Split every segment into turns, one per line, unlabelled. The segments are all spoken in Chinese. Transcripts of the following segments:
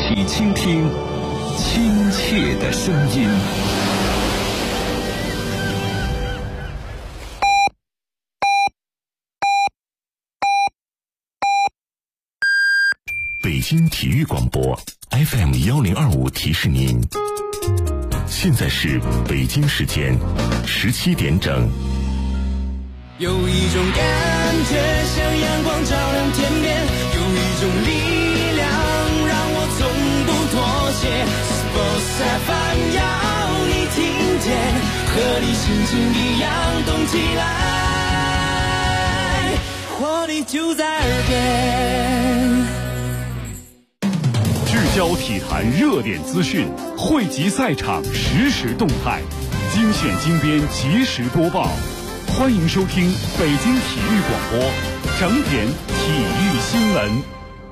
起倾听亲切的声音。
北京体育广播 FM1025提示您，现在是北京时间17点整。
有一种感觉像阳光照亮天边，有一种力量让我从不妥协。Sports FM 要你听见，和你心情一样动起来，活力就在耳边。
聚焦体坛热点资讯，汇集赛场实时动态，精选精编及时播报。欢迎收听北京体育广播整点体育新闻。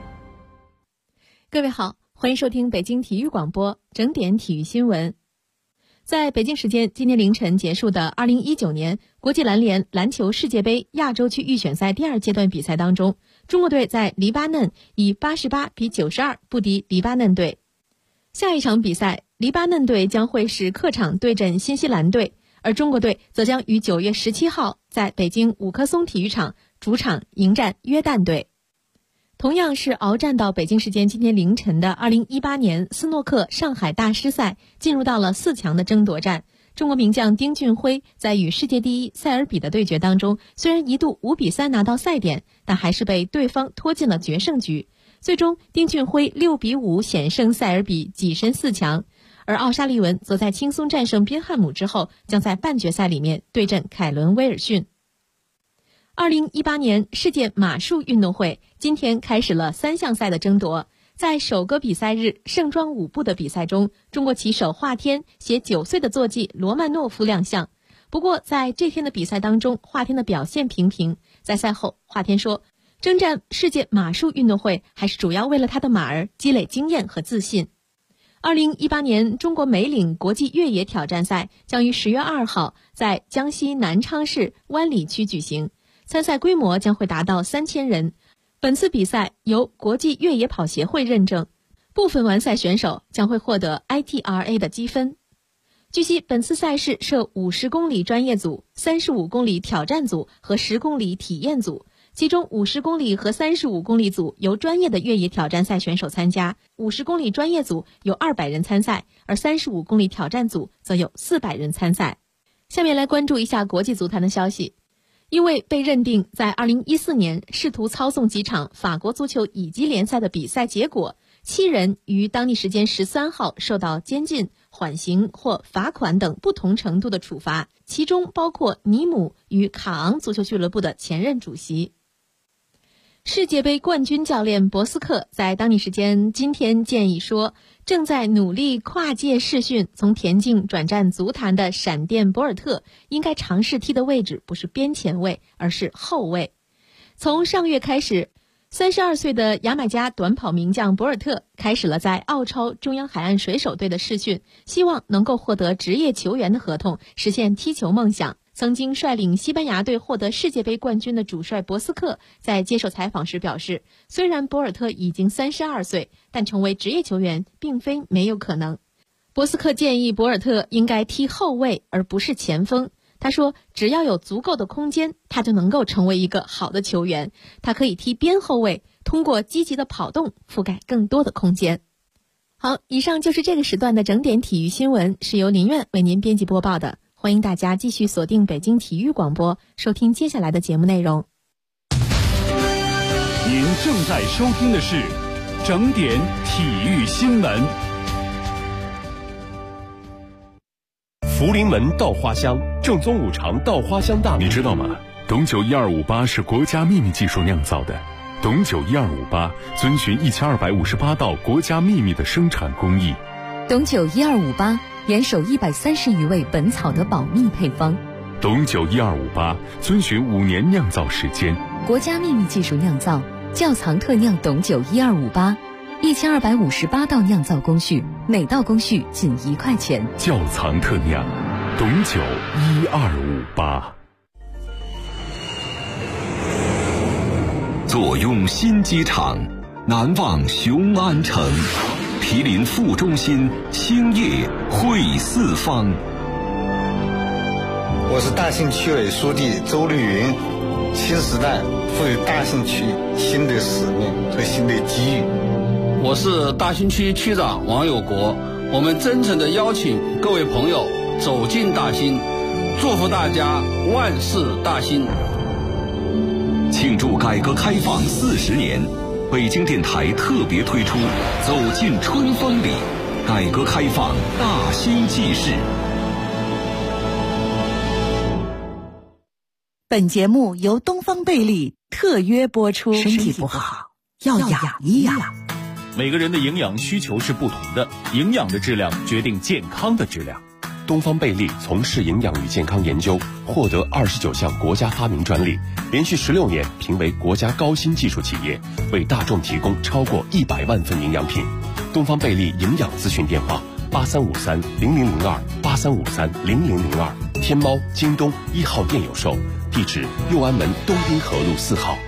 各位好，欢迎收听北京体育广播整点体育新闻。在北京时间今天凌晨结束的2019年国际篮联篮球世界杯亚洲区预选赛第二阶段比赛当中，中国队在黎巴嫩以88比92不敌黎巴嫩队。下一场比赛，黎巴嫩队将会是客场对阵新西兰队，而中国队则将于9月17号在北京五棵松体育场主场迎战约旦队。同样是鏖战到北京时间今天凌晨的2018年斯诺克上海大师赛进入到了4强的争夺战。中国名将丁俊晖在与世界第一塞尔比的对决当中，虽然一度5比3拿到赛点，但还是被对方拖进了决胜局。最终丁俊晖6比5险胜塞尔比，跻身4强。而奥沙利文则在轻松战胜宾汉姆之后，将在半决赛里面对阵凯伦威尔逊。2018年世界马术运动会今天开始了3项赛的争夺。在首个比赛日盛装舞步的比赛中，中国骑手华天携9岁的坐骑罗曼诺夫亮相。不过在这天的比赛当中，华天的表现平平。在赛后，华天说，征战世界马术运动会还是主要为了他的马儿积累经验和自信。2018年中国梅岭国际越野挑战赛将于10月2号在江西南昌市湾里区举行，参赛规模将会达到3000人。本次比赛由国际越野跑协会认证，部分完赛选手将会获得 ITRA 的积分。据悉，本次赛事设50公里专业组、35公里挑战组和10公里体验组，其中50公里和35公里组由专业的越野挑战赛选手参加，50公里专业组有200人参赛，而35公里挑战组则有400人参赛。下面来关注一下国际足坛的消息。因为被认定在2014年试图操纵几场法国足球乙级联赛的比赛结果，7人于当地时间13号受到监禁、缓刑或罚款等不同程度的处罚，其中包括尼姆与卡昂足球俱乐部的前任主席。世界杯冠军教练博斯克在当地时间今天建议说，正在努力跨界试训从田径转战足坛的闪电博尔特应该尝试踢的位置不是边前卫，而是后卫。从上月开始，32岁的牙买加短跑名将博尔特开始了在澳超中央海岸水手队的试训，希望能够获得职业球员的合同，实现踢球梦想。曾经率领西班牙队获得世界杯冠军的主帅博斯克在接受采访时表示，虽然博尔特已经32岁，但成为职业球员并非没有可能。博斯克建议博尔特应该踢后卫而不是前锋。他说，只要有足够的空间，他就能够成为一个好的球员。他可以踢边后卫，通过积极的跑动覆盖更多的空间。好，以上就是这个时段的整点体育新闻，是由林苑为您编辑播报的。欢迎大家继续锁定北京体育广播，收听接下来的节目内容。
您正在收听的是整点体育新闻。
福临门稻花香，正宗五常稻花香大
你知道吗？董酒1258是国家秘密技术酿造的。董酒1258遵循1258道国家秘密的生产工艺。
董酒1258严守130余味本草的保密配方。
董酒1258遵循5年酿造时间，
国家秘密技术酿造，窖藏特酿董酒1258，1258道酿造工序，每道工序仅1块钱。
窖藏特酿，董酒1258。
坐拥新机场，难忘雄安城。 毗邻副中心，兴业汇四方。
我是大兴区委书记周绿云。新时代赋予大兴区新的使命和新的机遇。
我是大兴区区长王有国。我们真诚地邀请各位朋友走进大兴，祝福大家万事大兴。
庆祝改革开放40年，北京电台特别推出《走进春风里》，改革开放大兴纪事。
本节目由东方贝利特约播出。身体不好要养一养。
每个人的营养需求是不同的，营养的质量决定健康的质量。
东方贝利从事营养与健康研究，获得29项国家发明专利，连续16年评为国家高新技术企业，为大众提供超过100万份营养品。东方贝利营养咨询电话83530002，83530002，天猫、京东1号店有售，地址右安门东滨河路4号。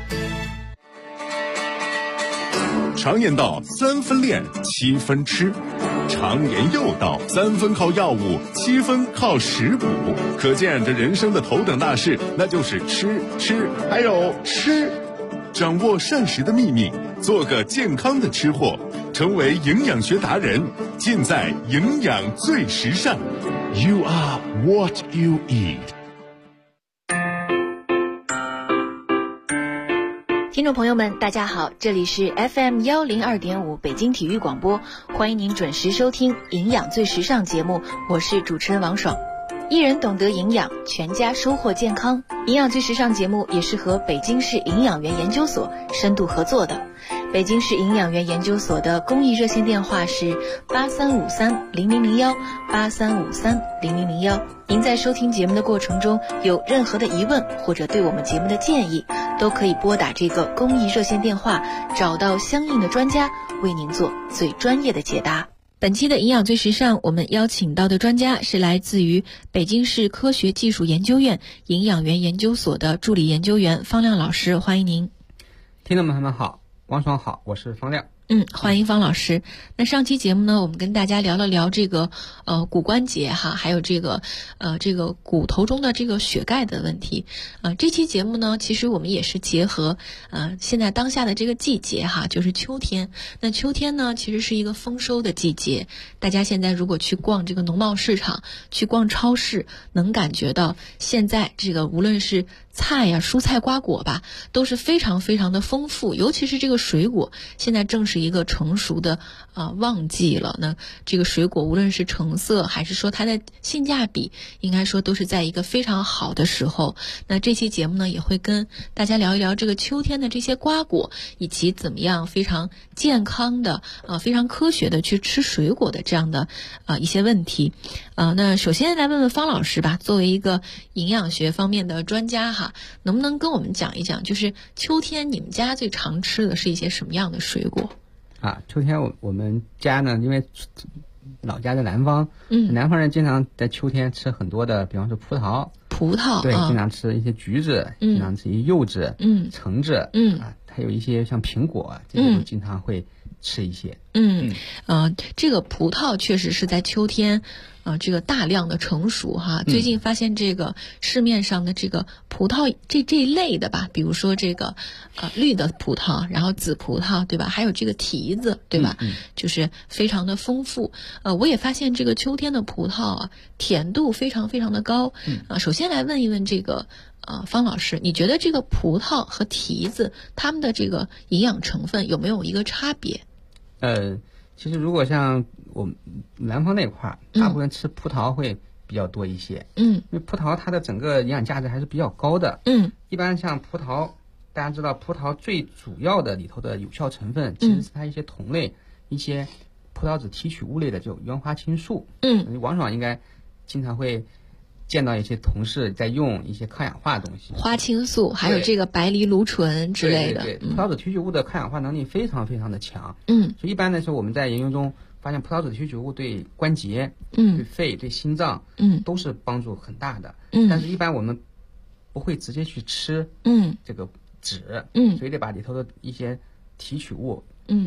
常言道3分练7分吃，常言又道3分靠药物7分靠食补，可见这人生的头等大事那就是吃还有吃。掌握膳食的秘密，做个健康的吃货，成为营养学达人，尽在营养最时尚。 You are what you eat。
听众朋友们大家好，这里是 FM 102.5北京体育广播，欢迎您准时收听营养最时尚节目，我是主持人王爽。一人懂得营养，全家收获健康。营养最时尚节目也是和北京市营养员研究所深度合作的。北京市营养员研究所的公益热线电话是83530001 83530001。您在收听节目的过程中有任何的疑问或者对我们节目的建议，都可以拨打这个公益热线电话，找到相应的专家为您做最专业的解答。
本期的营养最时尚，我们邀请到的专家是来自于北京市科学技术研究院营养员研究所的助理研究员方亮老师，欢迎您。
听众们好，王爽好，我是方亮。
欢迎方老师。那上期节目呢，我们跟大家聊了聊这个骨关节哈，还有这个骨头中的这个血钙的问题。这期节目呢，其实我们也是结合现在当下的这个季节哈，就是秋天。那秋天呢，其实是一个丰收的季节。大家现在如果去逛这个农贸市场，去逛超市，能感觉到现在这个无论是菜呀、蔬菜瓜果吧，都是非常非常的丰富，尤其是这个水果，现在正是一个成熟的旺季了。那这个水果无论是成色还是说它的性价比，应该说都是在一个非常好的时候。那这期节目呢，也会跟大家聊一聊这个秋天的这些瓜果，以及怎么样非常健康的非常科学的去吃水果的这样的一些问题。那首先来问问方老师吧，作为一个营养学方面的专家哈，能不能跟我们讲一讲，就是秋天你们家最常吃的是一些什么样的水果？
秋天我们家呢，因为老家在南方，南方人经常在秋天吃很多的，比方说葡萄，对，经常吃一些橘子，经常吃一些柚子，橙子，还有一些像苹果，这些都经常会吃一些。
这个葡萄确实是在秋天这个大量的成熟哈。最近发现这个市面上的这个葡萄这一类的吧，比如说这个绿的葡萄，然后紫葡萄对吧，还有这个提子对吧，就是非常的丰富。我也发现这个秋天的葡萄甜度非常非常的高。首先来问一问这个方老师，你觉得这个葡萄和提子它们的这个营养成分有没有一个差别？
其实如果像我们南方那块大部分吃葡萄会比较多一些，因为葡萄它的整个营养价值还是比较高的。一般像葡萄，大家知道葡萄最主要的里头的有效成分其实是它一些酮类，一些葡萄籽提取物类的，就原花青素。王爽应该经常会见到一些同事在用一些抗氧化的东西，
花青素还有这个白藜芦醇之类的。
对，葡萄籽提取物的抗氧化能力非常非常的强。所以一般来说我们在研究中发现葡萄籽提取物对关节、对肺、对心脏都是帮助很大的。但是一般我们不会直接去吃这个籽，所以得把里头的一些提取物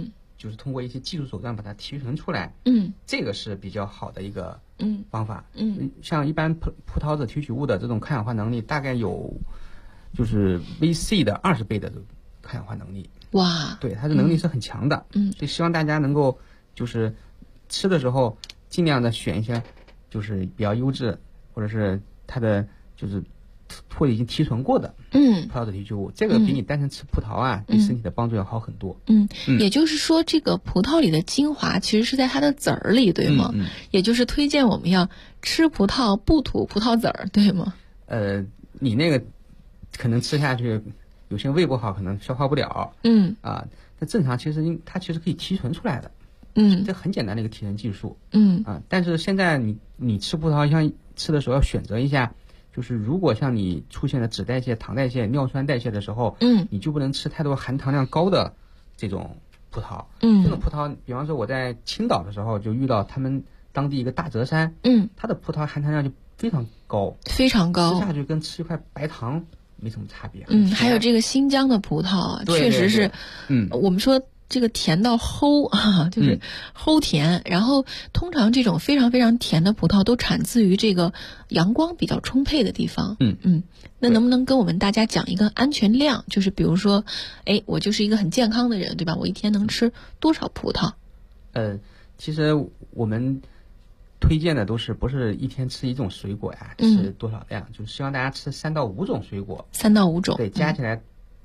就是通过一些技术手段把它提纯出来，这个是比较好的一个方法。像一般葡萄籽提取物的这种抗氧化能力大概有就是 VC 的20倍的抗氧化能力。
哇，
对，它的能力是很强的。所以希望大家能够就是吃的时候尽量的选一些就是比较优质或者是它的就是或者已经提纯过的葡萄籽提取物，这个比你单纯吃葡萄啊对身体的帮助要好很多。
也就是说这个葡萄里的精华其实是在它的籽儿里，对吗？也就是推荐我们要吃葡萄不吐葡萄籽儿，对吗？
你那个可能吃下去有些胃不好，可能消化不了。那正常其实它其实可以提纯出来的。这很简单的一个提纯技术。但是现在你吃葡萄像吃的时候要选择一下，就是如果像你出现了脂代谢、糖代谢、尿酸代谢的时候，你就不能吃太多含糖量高的这种葡萄。这种葡萄，比方说我在青岛的时候就遇到他们当地一个大泽山，它的葡萄含糖量就非常高，
非常高，
吃下去跟吃一块白糖没什么差别。
还有这个新疆的葡萄，确实是，我们说这个甜到齁啊，就是齁甜。然后通常这种非常非常甜的葡萄都产自于这个阳光比较充沛的地方。那能不能跟我们大家讲一个安全量？就是比如说，我就是一个很健康的人，对吧？我一天能吃多少葡萄？
其实我们推荐的都是不是一天吃一种水果呀，吃多少量？就是希望大家吃3到5种水果
，3到5种，
对，加起来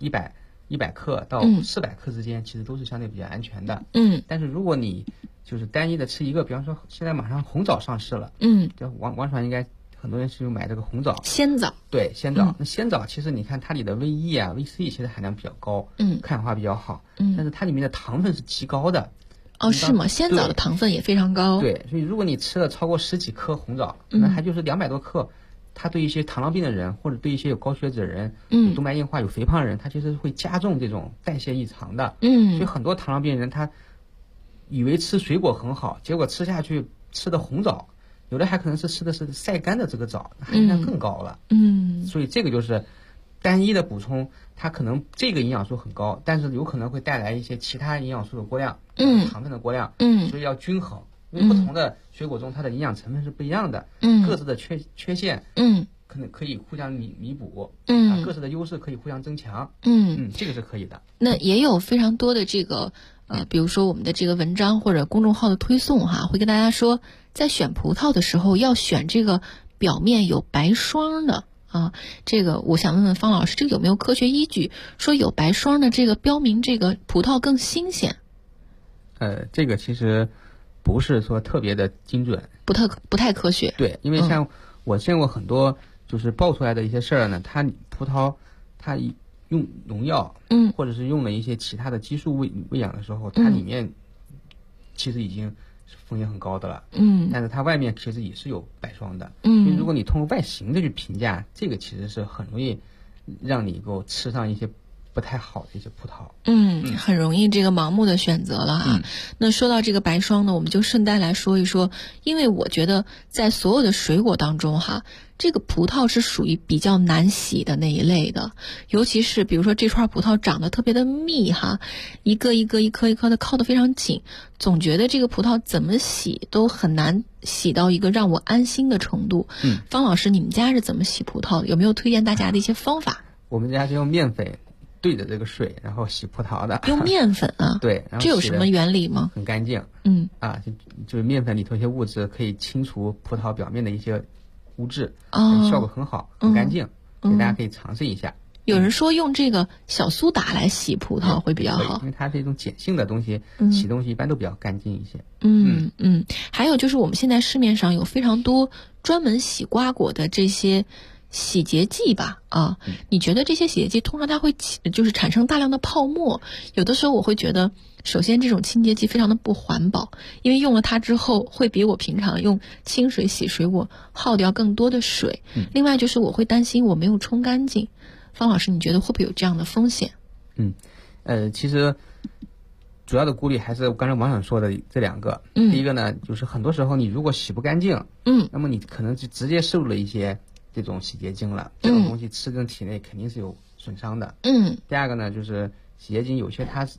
100克到400克之间，其实都是相对比较安全的。但是如果你就是单一的吃一个，比方说现在马上红枣上市了，就王爽应该很多人是买这个红枣，
鲜枣，
对，鲜枣。那鲜枣其实你看它里的 VE 啊、VC 其实含量比较高，抗氧化比较好，但是它里面的糖分是极高的。
是吗？鲜枣的糖分也非常高。
对，所以如果你吃了超过10几颗红枣，那还就是200多克。它对一些糖尿病的人，或者对一些有高血脂的人，有动脉硬化、有肥胖的人，它其实会加重这种代谢异常的。所以很多糖尿病人他以为吃水果很好，结果吃下去吃的红枣，有的还可能是吃的是晒干的这个枣，含量更高了。所以这个就是单一的补充，它可能这个营养素很高，但是有可能会带来一些其他营养素的过量，糖分的过量。所以要均衡。因为不同的水果中它的营养成分是不一样的，各自的缺陷，可能可以互相弥补，各自的优势可以互相增强，这个是可以的。
那也有非常多的这个比如说我们的这个文章或者公众号的推送会跟大家说，在选葡萄的时候要选这个表面有白霜的这个我想问问方老师，这个有没有科学依据说有白霜的这个标明这个葡萄更新鲜？
这个其实不是说特别的精准，不
太科学。
对，因为像我见过很多就是爆出来的一些事儿呢，它葡萄它用农药，或者是用了一些其他的激素喂养的时候，它里面其实已经风险很高的了，但是它外面其实也是有白霜的，所以如果你通过外形的去评价，这个其实是很容易让你够吃上一些不太好的一些葡萄。
很容易这个盲目的选择了那说到这个白霜呢，我们就顺带来说一说，因为我觉得在所有的水果当中这个葡萄是属于比较难洗的那一类的，尤其是比如说这串葡萄长得特别的密一个一颗一颗的靠得非常紧，总觉得这个葡萄怎么洗都很难洗到一个让我安心的程度。方老师，你们家是怎么洗葡萄的？有没有推荐大家的一些方法？
我们家是用面粉兑着这个水，然后洗葡萄的。
用面粉
对，然后
这有什么原理吗？
很干净。就是面粉里头一些物质可以清除葡萄表面的一些物质，效果很好，很干净，所以大家可以尝试一下。
有人说用这个小苏打来洗葡萄会比较好，
因为它是一种碱性的东西，洗东西一般都比较干净一些。
还有就是我们现在市面上有非常多专门洗瓜果的这些洗洁剂吧你觉得这些洗洁剂通常它会就是产生大量的泡沫，有的时候我会觉得首先这种清洁剂非常的不环保，因为用了它之后会比我平常用清水洗水果耗掉更多的水，另外就是我会担心我没有冲干净。方老师，你觉得会不会有这样的风险？
其实主要的顾虑还是刚才王想说的这2个。第一个呢，就是很多时候你如果洗不干净，那么你可能就直接摄入了一些这种洗洁精了，这种东西吃进体内肯定是有损伤的。第二个呢，就是洗洁精有些它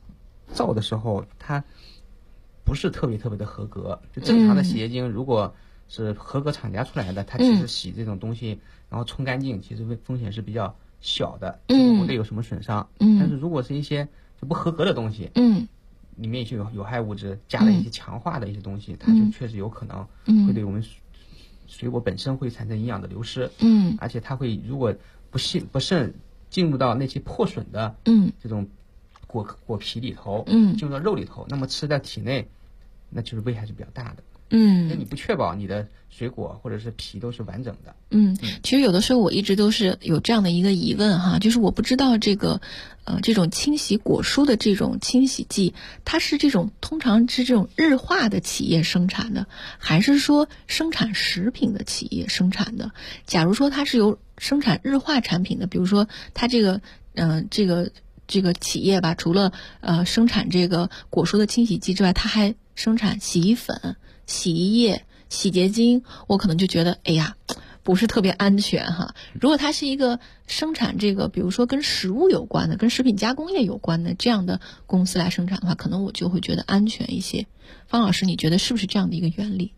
造的时候它不是特别的合格。就正常的洗洁精如果是合格厂家出来的，它其实洗这种东西然后冲干净，其实风险是比较小的，不会有什么损伤。但是如果是一些就不合格的东西，里面就有害物质，加了一些强化的一些东西，它就确实有可能会对我们水果本身会产生营养的流失。而且它会如果不慎进入到那些破损的这种果皮里头，进入到肉里头，那么吃在体内，那就是危害是比较大的。那你不确保你的水果或者是皮都是完整的。
其实有的时候我一直都是有这样的一个疑问哈，就是我不知道这个这种清洗果蔬的这种清洗剂，它是通常是这种日化的企业生产的，还是说生产食品的企业生产的？假如说它是由生产日化产品的，比如说它这个企业吧，除了生产这个果蔬的清洗剂之外，它还生产洗衣粉、洗衣液、洗洁精，我可能就觉得哎呀不是特别安全哈。如果它是一个生产这个比如说跟食物有关的、跟食品加工业有关的这样的公司来生产的话，可能我就会觉得安全一些。方老师你觉得是不是这样的一个原理？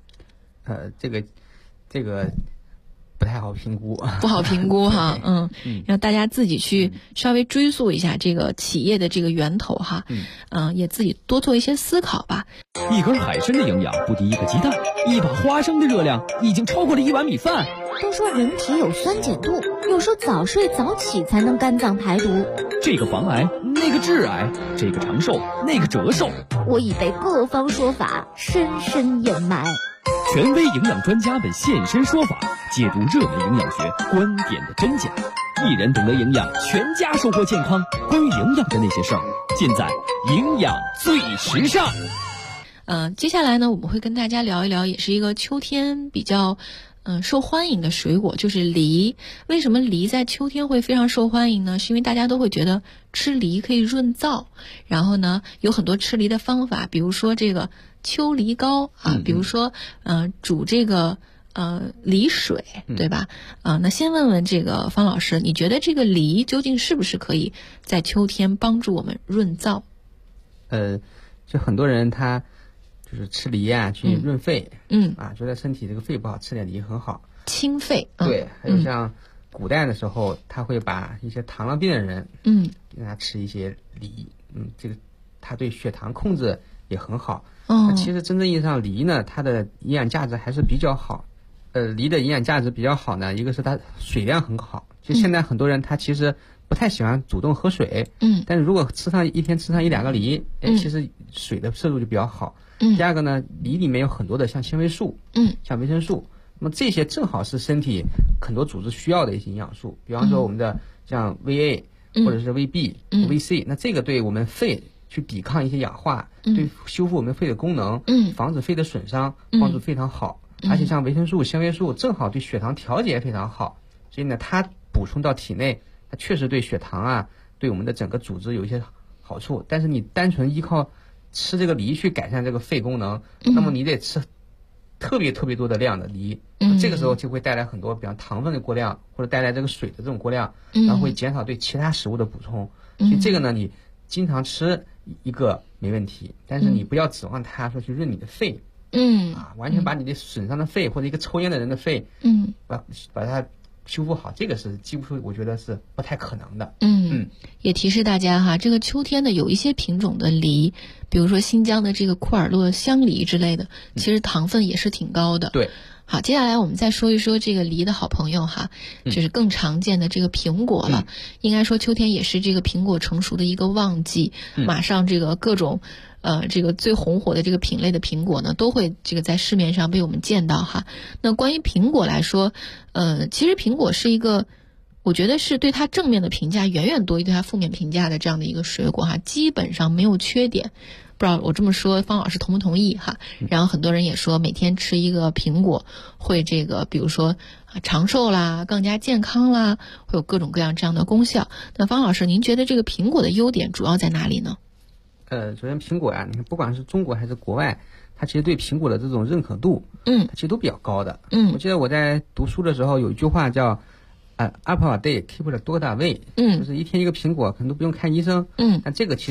这个不太好评估，
不好评估哈。让大家自己去稍微追溯一下这个企业的这个源头哈。也自己多做一些思考吧。
一根海参的营养不敌一个鸡蛋，一把花生的热量已经超过了一碗米饭。
都说人体有酸碱度，有时候早睡早起才能肝脏排毒。
这个防癌，那个致癌，这个长寿，那个折寿。
我已被各方说法深深掩埋。
权威营养专家们现身说法，解读热门营养学观点的真假。一人懂得营养，全家收获健康。关于营养的那些事儿，尽在营养最时尚。
接下来呢，我们会跟大家聊一聊，也是一个秋天比较受欢迎的水果，就是梨。为什么梨在秋天会非常受欢迎呢？是因为大家都会觉得吃梨可以润燥，然后呢有很多吃梨的方法，比如说这个秋梨膏啊，比如说煮这个梨水，对吧？那先问问这个方老师，你觉得这个梨究竟是不是可以在秋天帮助我们润燥？
就很多人他就是吃梨啊去润肺，觉得身体这个肺不好，吃点梨很好，
清肺。
对，还有像古代的时候，他会把一些糖尿病的人，让他吃一些梨，这个他对血糖控制也很好。其实真正意义上梨呢，它的营养价值还是比较好。梨的营养价值比较好呢，一个是它水量很好，就现在很多人他其实不太喜欢主动喝水，但是如果一天吃上1-2个梨，其实水的摄入就比较好。第二个呢，梨里面有很多的像纤维素，像维生素，那么这些正好是身体很多组织需要的一些营养素，比方说我们的像 VA 或者是 VB、VC， 那这个对我们肺去抵抗一些氧化，对修复我们肺的功能，防止肺的损伤，帮助非常好。而且像维生素、纤维素正好对血糖调节非常好，所以呢，它补充到体内，它确实对血糖啊，对我们的整个组织有一些好处。但是你单纯依靠吃这个梨去改善这个肺功能，那么你得吃特别多的量的梨，这个时候就会带来很多，比方糖分的过量，或者带来这个水的这种过量，然后会减少对其他食物的补充。所以这个呢，你经常吃一个没问题，但是你不要指望它说去润你的肺。完全把你的损伤的肺或者一个抽烟的人的肺，把它修复好，这个是几乎我觉得是不太可能的。
也提示大家哈，这个秋天的有一些品种的梨，比如说新疆的这个库尔勒香梨之类的，其实糖分也是挺高的。
对。
好，接下来我们再说一说这个梨的好朋友哈，就是更常见的这个苹果了。应该说秋天也是这个苹果成熟的一个旺季，马上这个各种这个最红火的这个品类的苹果呢，都会这个在市面上被我们见到哈。那关于苹果来说，其实苹果是一个，我觉得是对它正面的评价远远多于对它负面评价的这样的一个水果哈，基本上没有缺点。不知道我这么说方老师同不同意哈？然后很多人也说每天吃一个苹果会这个比如说长寿啦，更加健康啦，会有各种各样这样的功效。那方老师您觉得这个苹果的优点主要在哪里呢？
首先苹果啊，你看不管是中国还是国外，它其实对苹果的这种认可度，它其实都比较高的。我记得我在读书的时候有一句话叫apple a day keep the dog away，就是一天一个苹果可能都不用看医生。但这个其实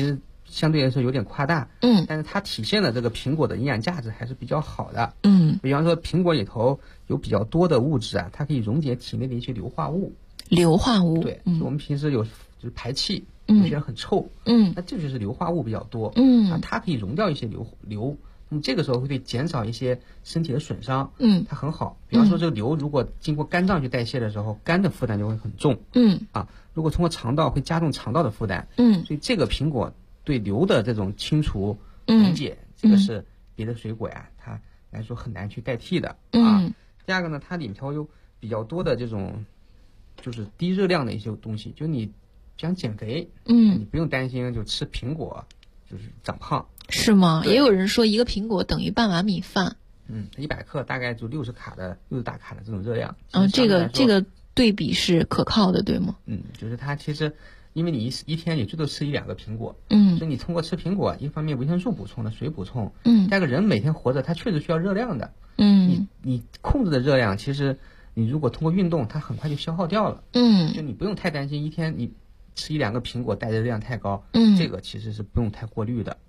相对来说有点夸大，但是它体现的这个苹果的营养价值还是比较好的，比方说苹果里头有比较多的物质啊，它可以溶解体内的一些硫化物。
硫化物，
对，我们平时就是排气，有些人很臭，那这就是硫化物比较多，它可以溶掉一些硫，那么这个时候会减少一些身体的损伤，它很好。比方说这个硫如果经过肝脏去代谢的时候，肝的负担就会很重，如果通过肠道会加重肠道的负担，所以这个苹果对硫的这种清除溶解，这个是别的水果呀它来说很难去代替的第二个呢，它里头有比较多的这种就是低热量的一些东西，就你想减肥，你不用担心就吃苹果就是长胖，
是吗？也有人说一个苹果等于半碗米饭
，100克大概就60大卡的这种热量，
这个对比是可靠的，对吗？
就是它其实因为你一天也最多吃1-2个苹果，所以你通过吃苹果，一方面维生素补充的，水补充，第二个人每天活着他确实需要热量的，你控制的热量其实你如果通过运动，它很快就消耗掉了，就你不用太担心一天你吃1-2个苹果带的热量太高，这个其实是不用太过滤的，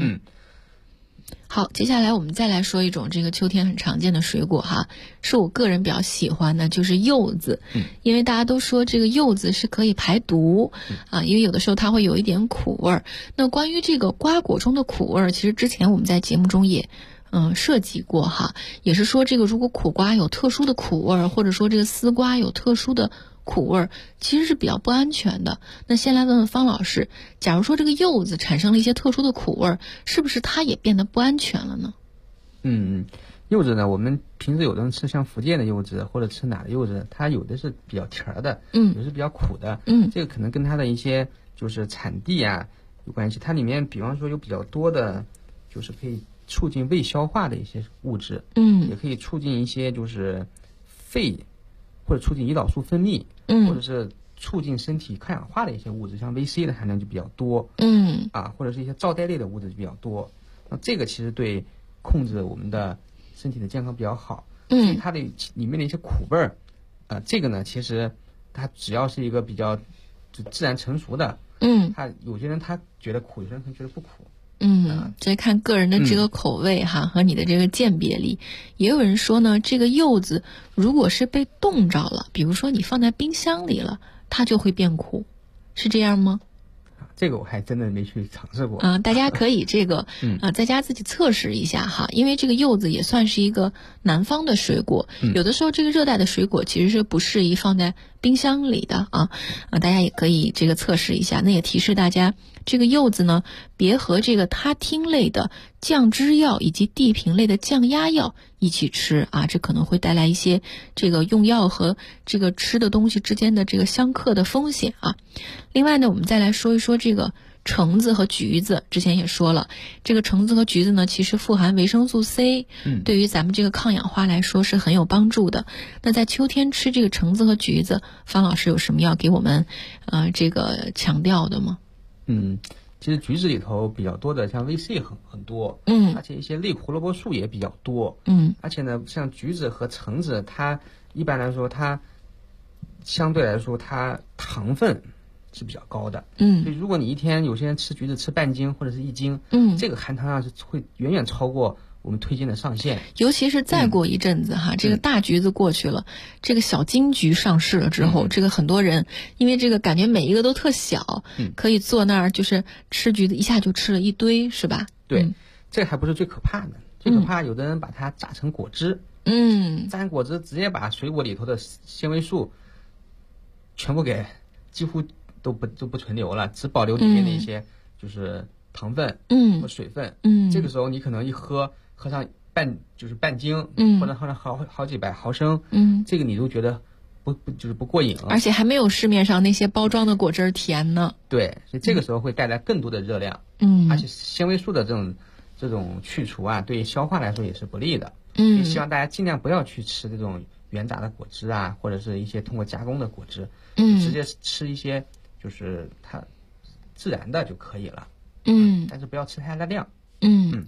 好，接下来我们再来说一种这个秋天很常见的水果哈，是我个人比较喜欢的，就是柚子。因为大家都说这个柚子是可以排毒因为有的时候它会有一点苦味儿。那关于这个瓜果中的苦味儿，其实之前我们在节目中也涉及过哈，也是说这个如果苦瓜有特殊的苦味儿，或者说这个丝瓜有特殊的苦味儿，其实是比较不安全的。那先来问问方老师，假如说这个柚子产生了一些特殊的苦味儿，是不是它也变得不安全了呢？
柚子呢，我们平时有的人吃像福建的柚子或者吃哪的柚子，它有的是比较甜的，有的是比较苦的，这个可能跟它的一些就是产地啊有关系。它里面比方说有比较多的就是可以促进胃消化的一些物质，也可以促进一些就是肺或者促进胰岛素分泌，或者是促进身体抗氧化的一些物质，像 VC 的含量就比较多，或者是一些皂苷类的物质就比较多。那这个其实对控制我们的身体的健康比较好。所以它的里面的一些苦味儿，这个呢，其实它只要是一个比较就自然成熟的，它有些人他觉得苦，有些人他觉得不苦。
这看个人的这个口味哈，和你的这个鉴别力。也有人说呢，这个柚子如果是被冻着了，比如说你放在冰箱里了，它就会变苦，是这样吗？
这个我还真的没去尝试过
大家可以这个在家自己测试一下哈，因为这个柚子也算是一个南方的水果，有的时候这个热带的水果其实是不适宜放在冰箱里的大家也可以这个测试一下。那也提示大家，这个柚子呢，别和这个他汀类的降脂药以及地平类的降压药一起吃这可能会带来一些这个用药和这个吃的东西之间的这个相克的风险另外呢，我们再来说一说这个橙子和橘子。之前也说了，这个橙子和橘子呢，其实富含维生素 C，对于咱们这个抗氧化来说是很有帮助的。那在秋天吃这个橙子和橘子，方老师有什么要给我们这个强调的吗？
其实橘子里头比较多的像 VC 很多，而且一些类胡萝卜素也比较多，而且呢，像橘子和橙子，它一般来说它相对来说它糖分是比较高的，所以如果你一天有些人吃橘子吃半斤或者是1斤，这个含糖量是会远远超过我们推荐的上限。
尤其是再过一阵子这个大橘子过去了，这个小金橘上市了之后，这个很多人因为这个感觉每一个都特小，可以坐那儿就是吃橘子，一下就吃了一堆，是吧？
对，这个还不是最可怕的，最可怕有的人把它榨成果汁，榨成果汁直接把水果里头的纤维素全部给几乎都不存留了，只保留里面的一些就是糖分和水分，这个时候你可能一喝上半斤，或者喝上好几百毫升，这个你都觉得不过瘾了，
而且还没有市面上那些包装的果汁甜呢。
对，所以这个时候会带来更多的热量，而且纤维素的这种去除对消化来说也是不利的，所以希望大家尽量不要去吃这种原榨的果汁或者是一些通过加工的果汁，直接吃一些就是它自然的就可以了，但是不要吃太大的量。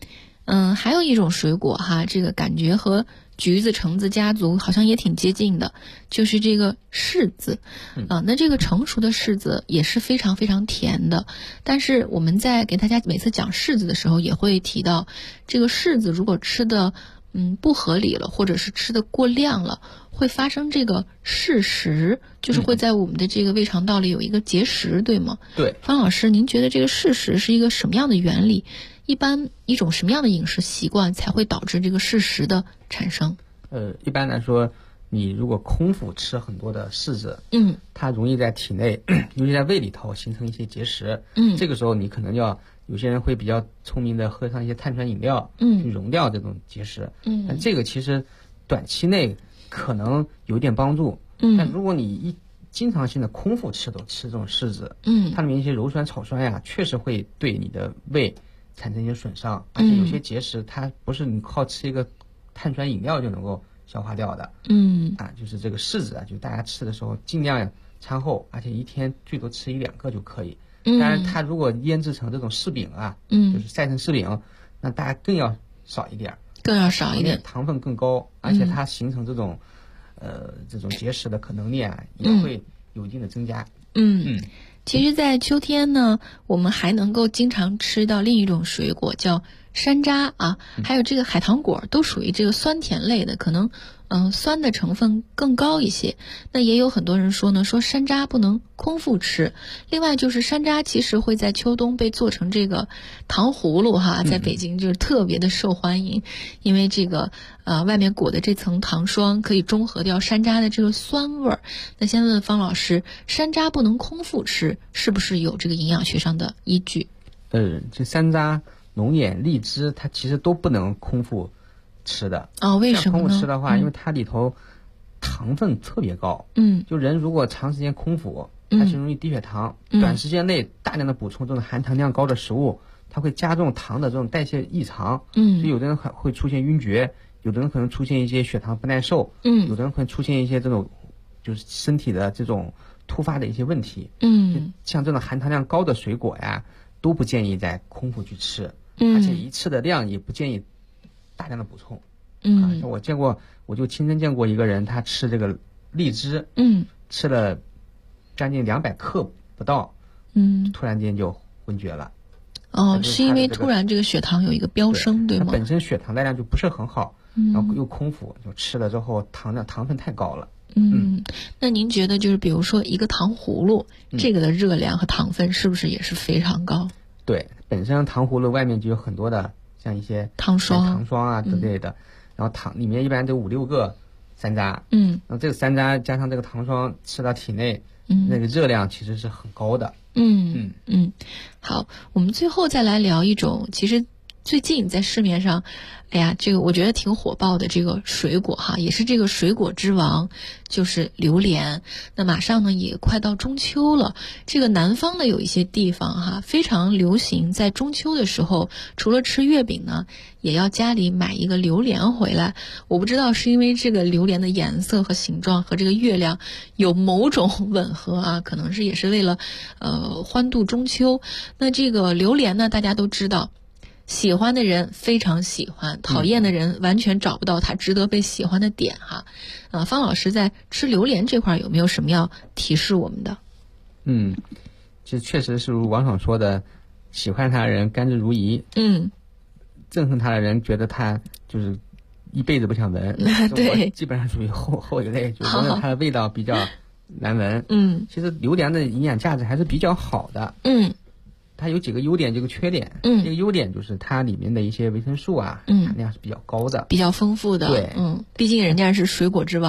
还有一种水果哈，这个感觉和橘子、橙子家族好像也挺接近的，就是这个柿子。那这个成熟的柿子也是非常非常甜的，但是我们在给大家每次讲柿子的时候也会提到，这个柿子如果吃的不合理了，或者是吃的过量了，会发生这个柿石，就是会在我们的这个胃肠道里有一个结石，对吗？
对。
方老师，您觉得这个柿石是一个什么样的原理？一般一种什么样的饮食习惯才会导致这个柿石的产生？
一般来说，你如果空腹吃很多的柿子，它容易在体内，尤其在胃里头形成一些结石。这个时候你可能要，有些人会比较聪明的喝上一些碳酸饮料，去溶掉这种结石。但这个其实短期内可能有点帮助。但如果你经常性的空腹吃这种柿子，它里面一些鞣酸、草酸呀，确实会对你的胃产生一些损伤，而且有些结石它不是你靠吃一个碳酸饮料就能够消化掉的。就是这个柿子啊，就大家吃的时候尽量餐后，而且一天最多吃1-2个就可以。当然它如果腌制成这种柿饼啊，就是晒成柿饼，那大家更要少一点，糖分更高，而且它形成这种结石的可能性啊，也会有一定的增加。
其实在秋天呢，我们还能够经常吃到另一种水果叫山楂啊，还有这个海棠果，都属于这个酸甜类的，可能酸的成分更高一些。那也有很多人说呢，说山楂不能空腹吃。另外就是山楂其实会在秋冬被做成这个糖葫芦哈，在北京就是特别的受欢迎，因为这个外面裹的这层糖霜可以中和掉山楂的这个酸味儿。那先问问方老师，山楂不能空腹吃，是不是有这个营养学上的依据？
这山楂、龙眼、荔枝，它其实都不能空腹吃的。
为什么呢？
空腹吃的话，因为它里头糖分特别高。就人如果长时间空腹，它就容易低血糖。短时间内大量的补充这种含糖量高的食物，它会加重糖的这种代谢异常。所以有的人会出现晕厥，有的人可能出现一些血糖不耐受，有的人会出现一些这种就是身体的这种突发的一些问题。像这种含糖量高的水果呀，都不建议在空腹去吃，而且一次的量也不建议大量的补充。像我就亲身见过一个人，他吃这个荔枝，吃了将近200克不到，突然间就昏厥了。
是因为突然这个血糖有一个飙升，对吗？
他本身血糖耐量就不是很好，然后又空腹，就吃了之后糖分太高了。
那您觉得就是比如说一个糖葫芦，这个的热量和糖分是不是也是非常高？
对，本身糖葫芦外面就有很多的像一些
糖霜
啊之类的，然后糖里面一般都5-6个山楂，然后这个山楂加上这个糖霜吃到体内，那个热量其实是很高的。
好，我们最后再来聊一种其实最近在市面上，这个我觉得挺火爆的这个水果哈，也是这个水果之王，就是榴莲。那马上呢也快到中秋了，这个南方的有一些地方哈，非常流行在中秋的时候，除了吃月饼呢，也要家里买一个榴莲回来。我不知道是因为这个榴莲的颜色和形状和这个月亮有某种吻合啊，可能是也是为了欢度中秋。那这个榴莲呢，大家都知道，喜欢的人非常喜欢，讨厌的人完全找不到他值得被喜欢的点哈。方老师在吃榴莲这块有没有什么要提示我们的？
其实确实是如王爽说的，喜欢他的人甘之如饴，憎恨他的人觉得他就是一辈子不想闻。
对，
我基本上属于后一类，就闻着它的味道比较难闻。其实榴莲的营养价值还是比较好的。它有几个优点，这个缺点。这个优点就是它里面的一些维生素啊，含量是比较高的，
比较丰富的。
对，
毕竟人家是水果之王。